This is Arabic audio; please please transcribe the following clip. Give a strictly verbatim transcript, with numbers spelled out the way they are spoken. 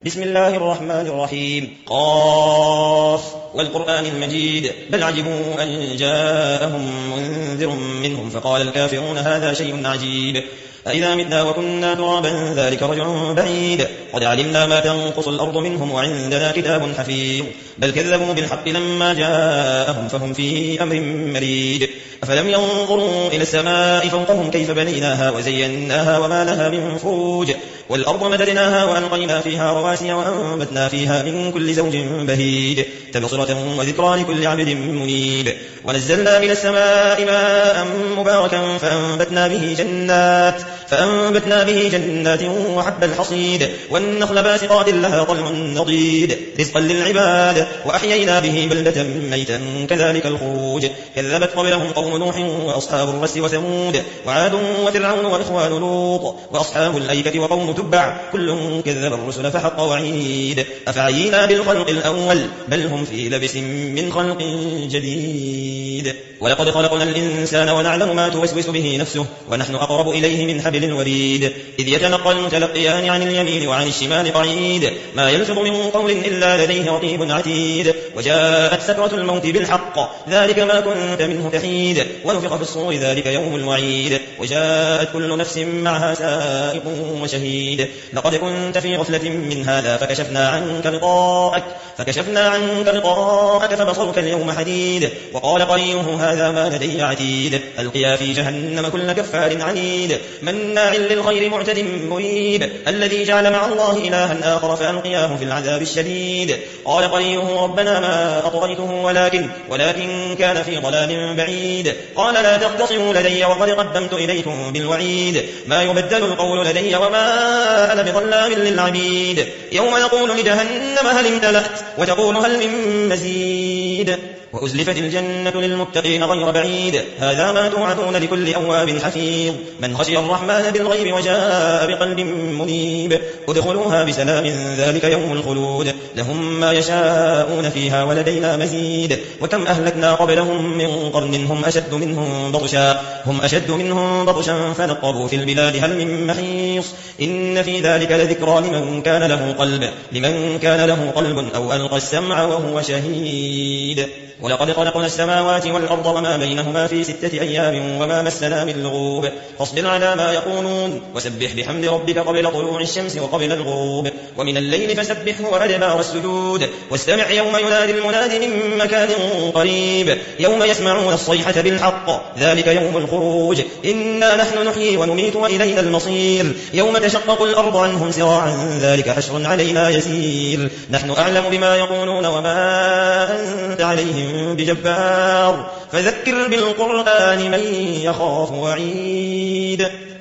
بسم الله الرحمن الرحيم. قاف والقرآن المجيد بل عجبوا أن جاءهم منذر منهم فقال الكافرون هذا شيء عجيب أإذا متنا وكنا ترابا ذلك رجع بعيد قد علمنا ما تنقص الأرض منهم وعندنا كتاب حفيظ بل كذبوا بالحق لما جاءهم فهم في أمر مريج أفلم ينظروا إلى السماء فوقهم كيف بنيناها وزيناها وما لها من فروج والأرض مددناها وألقينا فيها رواسي وأنبتنا فيها من كل زوج بهيج تبصرة وذكرى لكل عبد منيب ونزلنا من السماء ماء مباركا فأنبتنا به جنات فأنبتنا به جنات وحب الحصيد والنخل باسقات لها طلع نضيد رزقا للعباد وأحيينا به بلدة ميتا كذلك الخروج كذبت قبلهم قوم نوح وأصحاب الرس وثمود وعاد وفرعون وإخوان لوط وأصحاب الأيكة وقوم تبع كل كذب الرسل فحق وعيد أفعينا بالخلق الأول بل هم في لبس من خلق جديد ولقد خلقنا الإنسان ونعلم ما توسوس به نفسه ونحن أقرب إليه من حبل الوريد إذ يتلقى المتلقيان عن اليمين وعن الشمال قعيد ما يلفظ من قول إلا لديه رقيب عتيد وجاءت سكرة الموت بالحق ذلك ما كنت منه تحيد ونفخ في الصور ذلك يوم الوعيد وجاءت كل نفس معها سائق وشهيد لقد كنت في غفلة من هذا فكشفنا عنك غطاءك فكشفنا عنك غطاءك فبصرك اليوم حديد وقال قرينه هذا ما لدي عتيد ألقيا في جهنم كل كفار عنيد مناع للخير معتد مريب الذي جعل مع الله إلها آخر فألقياه في العذاب الشديد قال قرينه ربنا ما أطغيته ولكن ولكن كان في ضلال بعيد قال لا تختصموا لدي وقد قدمت إليكم بالوعيد ما يبدل القول لدي وما أنا بظلام للعبيد يوم نقول لجهنم هل امتلأت وتقول هل من مزيد وأزلفت الجنة للمتقين غير بعيد هذا ما توعدون لكل أواب حفيظ من خشي الرحمن بالغيب وجاء بقلب منيب ادخلوها بسلام ذلك يوم الخلود لهم ما يشاءون فيها ولدينا مزيد وكم أهلكنا قبلهم من قرن هم أشد منهم بطشا هم أشد منهم بطشا فنقبوا في البلاد هل من محيص إن في ذلك لذكرى لمن كان له قلب لمن كان له قلب أو ألقى السمع وهو شهيد ولقد خلقنا السماوات والأرض وما بينهما في ستة أيام وما مسنا من لغوب فاصبر على ما يقولون وسبح بحمد ربك قبل طلوع الشمس وقبل الغروب ومن الليل فسبحه وأدبار السجود واستمع يوم ينادي المناد من مكان قريب يوم يسمعون الصيحة بالحق ذلك يوم الخروج إنا نحن نحيي ونميت وإلينا المصير يوم تشقق الأرض عنهم سراعا ذلك حشر علينا يسير نحن أعلم بما يقولون وما أنت عليهم بجبار فذكر بالقرآن من يخاف وعيد.